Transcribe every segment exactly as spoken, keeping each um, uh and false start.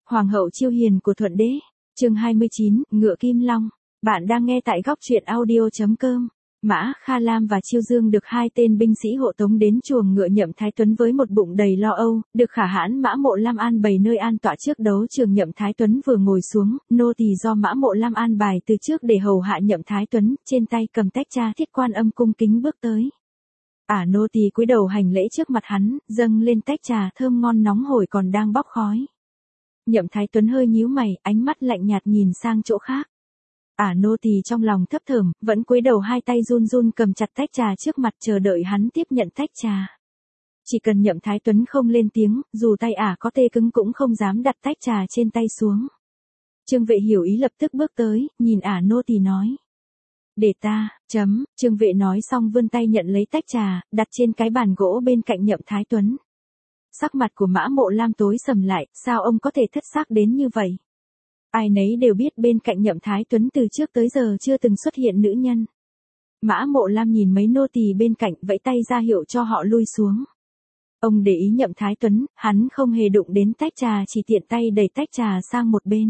Hoàng hậu Chiêu Hiền của Thuận Đế. Chương hai mươi chín, Ngựa Kim Long. Bạn đang nghe tại góc truyện audio chấm com. Mã Kha Lam và Chiêu Dương được hai tên binh sĩ hộ tống đến chuồng ngựa Nhậm Thái Tuấn với một bụng đầy lo âu, được Khả Hãn Mã Mộ Lam an bày nơi an tọa trước đấu trường. Nhậm Thái Tuấn vừa ngồi xuống, nô tỳ do Mã Mộ Lam an bài từ trước để hầu hạ Nhậm Thái Tuấn, trên tay cầm tách trà Thiết Quan Âm cung kính bước tới. Ả nô tỳ cúi đầu hành lễ trước mặt hắn, dâng lên tách trà thơm ngon nóng hổi còn đang bốc khói. Nhậm Thái Tuấn hơi nhíu mày, ánh mắt lạnh nhạt nhìn sang chỗ khác. Ả nô tỳ trong lòng thấp thởm, vẫn cúi đầu hai tay run run cầm chặt tách trà trước mặt chờ đợi hắn tiếp nhận tách trà. Chỉ cần Nhậm Thái Tuấn không lên tiếng, dù tay Ả có tê cứng cũng không dám đặt tách trà trên tay xuống. Trương Vệ hiểu ý lập tức bước tới, nhìn Ả nô tỳ nói. Để ta, chấm, Trương Vệ nói xong vươn tay nhận lấy tách trà, đặt trên cái bàn gỗ bên cạnh Nhậm Thái Tuấn. Sắc mặt của Mã Mộ Lam tối sầm lại, sao ông có thể thất xác đến như vậy? Ai nấy đều biết bên cạnh Nhậm Thái Tuấn từ trước tới giờ chưa từng xuất hiện nữ nhân. Mã Mộ Lam nhìn mấy nô tỳ bên cạnh vẫy tay ra hiệu cho họ lui xuống. Ông để ý Nhậm Thái Tuấn, hắn không hề đụng đến tách trà, chỉ tiện tay đẩy tách trà sang một bên.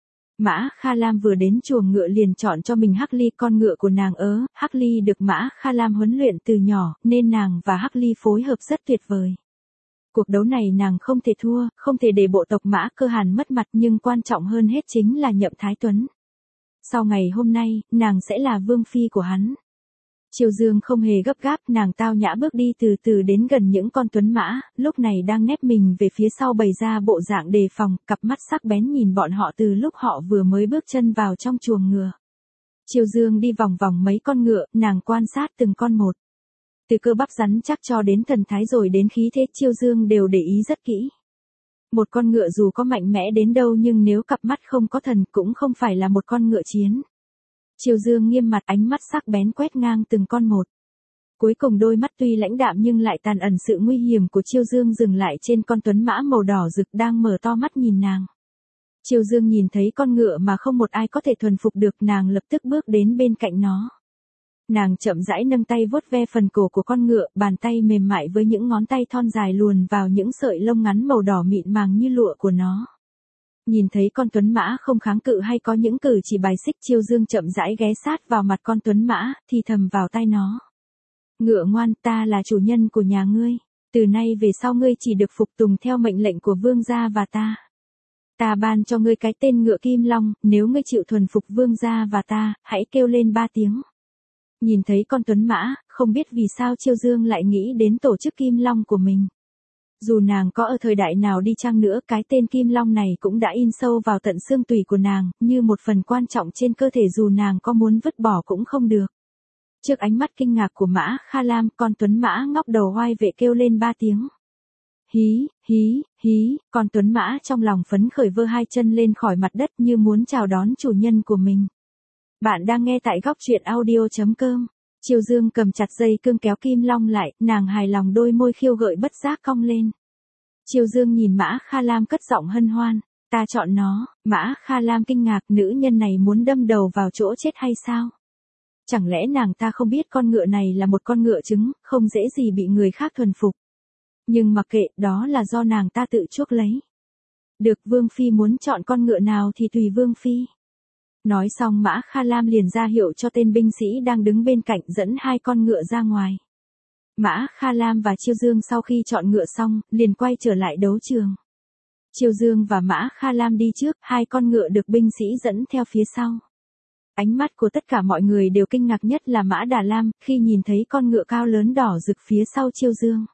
Mã Kha Lam vừa đến chuồng ngựa liền chọn cho mình Hắc Ly, con ngựa của nàng ớ. Hắc Ly được Mã Kha Lam huấn luyện từ nhỏ, nên nàng và Hắc Ly phối hợp rất tuyệt vời. Cuộc đấu này nàng không thể thua, không thể để bộ tộc Mã Cơ Hàn mất mặt, nhưng quan trọng hơn hết chính là Nhậm Thái Tuấn. Sau ngày hôm nay, nàng sẽ là vương phi của hắn. Chiêu Dương không hề gấp gáp, nàng tao nhã bước đi từ từ đến gần những con tuấn mã, lúc này đang nép mình về phía sau bày ra bộ dạng đề phòng, cặp mắt sắc bén nhìn bọn họ từ lúc họ vừa mới bước chân vào trong chuồng ngựa. Chiêu Dương đi vòng vòng mấy con ngựa, nàng quan sát từng con một. Từ cơ bắp rắn chắc cho đến thần thái rồi đến khí thế, Chiêu Dương đều để ý rất kỹ. Một con ngựa dù có mạnh mẽ đến đâu nhưng nếu cặp mắt không có thần cũng không phải là một con ngựa chiến. Chiêu Dương nghiêm mặt, ánh mắt sắc bén quét ngang từng con một. Cuối cùng đôi mắt tuy lãnh đạm nhưng lại tàn ẩn sự nguy hiểm của Chiêu Dương dừng lại trên con tuấn mã màu đỏ rực đang mở to mắt nhìn nàng. Chiêu Dương nhìn thấy con ngựa mà không một ai có thể thuần phục được, nàng lập tức bước đến bên cạnh nó. Nàng chậm rãi nâng tay vuốt ve phần cổ của con ngựa, bàn tay mềm mại với những ngón tay thon dài luồn vào những sợi lông ngắn màu đỏ mịn màng như lụa của nó. Nhìn thấy con tuấn mã không kháng cự hay có những cử chỉ bài xích, Chiêu Dương chậm rãi ghé sát vào mặt con tuấn mã, thì thầm vào tai nó. Ngựa ngoan, ta là chủ nhân của nhà ngươi. Từ nay về sau ngươi chỉ được phục tùng theo mệnh lệnh của vương gia và ta. Ta ban cho ngươi cái tên Ngựa Kim Long, nếu ngươi chịu thuần phục vương gia và ta, hãy kêu lên ba tiếng. Nhìn thấy con tuấn mã, không biết vì sao Chiêu Dương lại nghĩ đến tổ chức Kim Long của mình. Dù nàng có ở thời đại nào đi chăng nữa, cái tên Kim Long này cũng đã in sâu vào tận xương tủy của nàng, như một phần quan trọng trên cơ thể dù nàng có muốn vứt bỏ cũng không được. Trước ánh mắt kinh ngạc của Mã Kha Lam, con tuấn mã ngóc đầu oai vệ kêu lên ba tiếng. Hí, hí, hí, con tuấn mã trong lòng phấn khởi vơ hai chân lên khỏi mặt đất như muốn chào đón chủ nhân của mình. Bạn đang nghe tại góc truyện audio chấm com. Chiêu Dương cầm chặt dây cương kéo Kim Long lại, nàng hài lòng, đôi môi khiêu gợi bất giác cong lên. Chiêu Dương nhìn Mã Kha Lam cất giọng hân hoan, ta chọn nó. Mã Kha Lam kinh ngạc, nữ nhân này muốn đâm đầu vào chỗ chết hay sao? Chẳng lẽ nàng ta không biết con ngựa này là một con ngựa trứng, không dễ gì bị người khác thuần phục. Nhưng mặc kệ, đó là do nàng ta tự chuốc lấy. Được, vương phi muốn chọn con ngựa nào thì tùy vương phi. Nói xong Mã Kha Lam liền ra hiệu cho tên binh sĩ đang đứng bên cạnh dẫn hai con ngựa ra ngoài. Mã Kha Lam và Chiêu Dương sau khi chọn ngựa xong, liền quay trở lại đấu trường. Chiêu Dương và Mã Kha Lam đi trước, hai con ngựa được binh sĩ dẫn theo phía sau. Ánh mắt của tất cả mọi người đều kinh ngạc, nhất là Mã Đà Lam, khi nhìn thấy con ngựa cao lớn đỏ rực phía sau Chiêu Dương.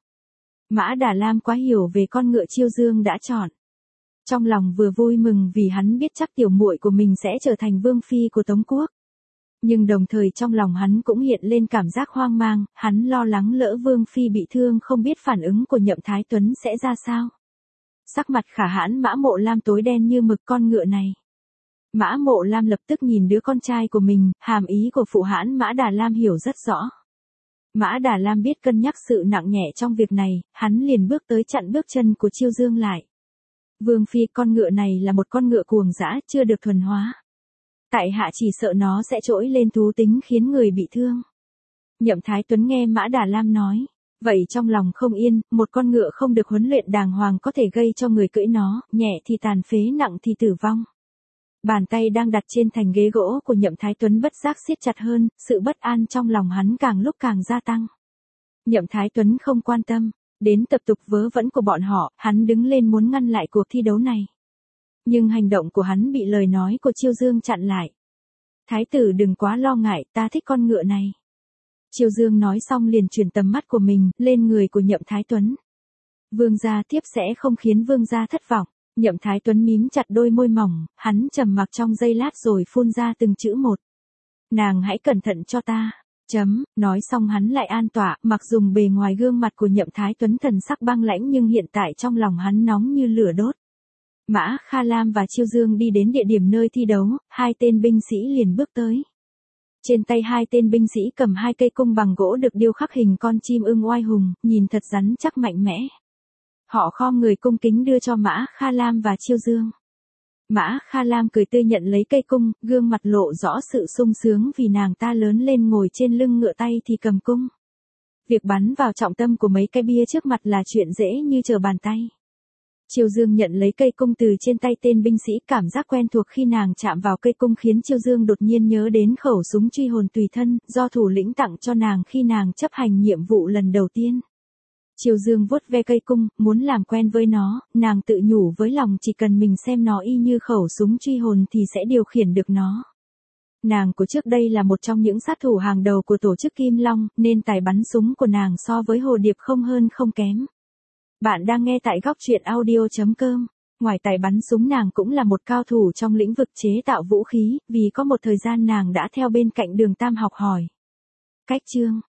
Mã Đà Lam quá hiểu về con ngựa Chiêu Dương đã chọn. Trong lòng vừa vui mừng vì hắn biết chắc tiểu muội của mình sẽ trở thành vương phi của Tống quốc. Nhưng đồng thời trong lòng hắn cũng hiện lên cảm giác hoang mang, hắn lo lắng lỡ vương phi bị thương không biết phản ứng của Nhậm Thái Tuấn sẽ ra sao. Sắc mặt Khả Hãn Mã Mộ Lam tối đen như mực, con ngựa này. Mã Mộ Lam lập tức nhìn đứa con trai của mình, hàm ý của phụ hãn Mã Đà Lam hiểu rất rõ. Mã Đà Lam biết cân nhắc sự nặng nhẹ trong việc này, hắn liền bước tới chặn bước chân của Chiêu Dương lại. Vương phi, con ngựa này là một con ngựa cuồng dã, chưa được thuần hóa. Tại hạ chỉ sợ nó sẽ trỗi lên thú tính khiến người bị thương. Nhậm Thái Tuấn nghe Mã Đà Lam nói. Vậy trong lòng không yên, một con ngựa không được huấn luyện đàng hoàng có thể gây cho người cưỡi nó, nhẹ thì tàn phế nặng thì tử vong. Bàn tay đang đặt trên thành ghế gỗ của Nhậm Thái Tuấn bất giác siết chặt hơn, sự bất an trong lòng hắn càng lúc càng gia tăng. Nhậm Thái Tuấn không quan tâm, đến tập tục vớ vẩn của bọn họ, hắn đứng lên muốn ngăn lại cuộc thi đấu này. Nhưng hành động của hắn bị lời nói của Chiêu Dương chặn lại. Thái tử đừng quá lo ngại, ta thích con ngựa này. Chiêu Dương nói xong liền chuyển tầm mắt của mình lên người của Nhậm Thái Tuấn. Vương gia tiếp sẽ không khiến vương gia thất vọng. Nhậm Thái Tuấn mím chặt đôi môi mỏng, hắn trầm mặc trong giây lát rồi phun ra từng chữ một. Nàng hãy cẩn thận cho ta. Chấm, nói xong hắn lại an tọa, mặc dùng bề ngoài gương mặt của Nhậm Thái Tuấn thần sắc băng lãnh nhưng hiện tại trong lòng hắn nóng như lửa đốt. Mã Kha Lam và Chiêu Dương đi đến địa điểm nơi thi đấu, hai tên binh sĩ liền bước tới. Trên tay hai tên binh sĩ cầm hai cây cung bằng gỗ được điêu khắc hình con chim ưng oai hùng, nhìn thật rắn chắc mạnh mẽ. Họ khom người cung kính đưa cho Mã Kha Lam và Chiêu Dương. Mã Kha Lam cười tươi nhận lấy cây cung, gương mặt lộ rõ sự sung sướng vì nàng ta lớn lên ngồi trên lưng ngựa tay thì cầm cung. Việc bắn vào trọng tâm của mấy cái bia trước mặt là chuyện dễ như trở bàn tay. Chiêu Dương nhận lấy cây cung từ trên tay tên binh sĩ, cảm giác quen thuộc khi nàng chạm vào cây cung khiến Chiêu Dương đột nhiên nhớ đến khẩu súng truy hồn tùy thân, do thủ lĩnh tặng cho nàng khi nàng chấp hành nhiệm vụ lần đầu tiên. Chiêu Dương vuốt ve cây cung, muốn làm quen với nó, nàng tự nhủ với lòng chỉ cần mình xem nó y như khẩu súng truy hồn thì sẽ điều khiển được nó. Nàng của trước đây là một trong những sát thủ hàng đầu của tổ chức Kim Long, nên tài bắn súng của nàng so với Hồ Điệp không hơn không kém. Bạn đang nghe tại góc truyện audio chấm com. Ngoài tài bắn súng nàng cũng là một cao thủ trong lĩnh vực chế tạo vũ khí, vì có một thời gian nàng đã theo bên cạnh Đường Tam học hỏi cách chương.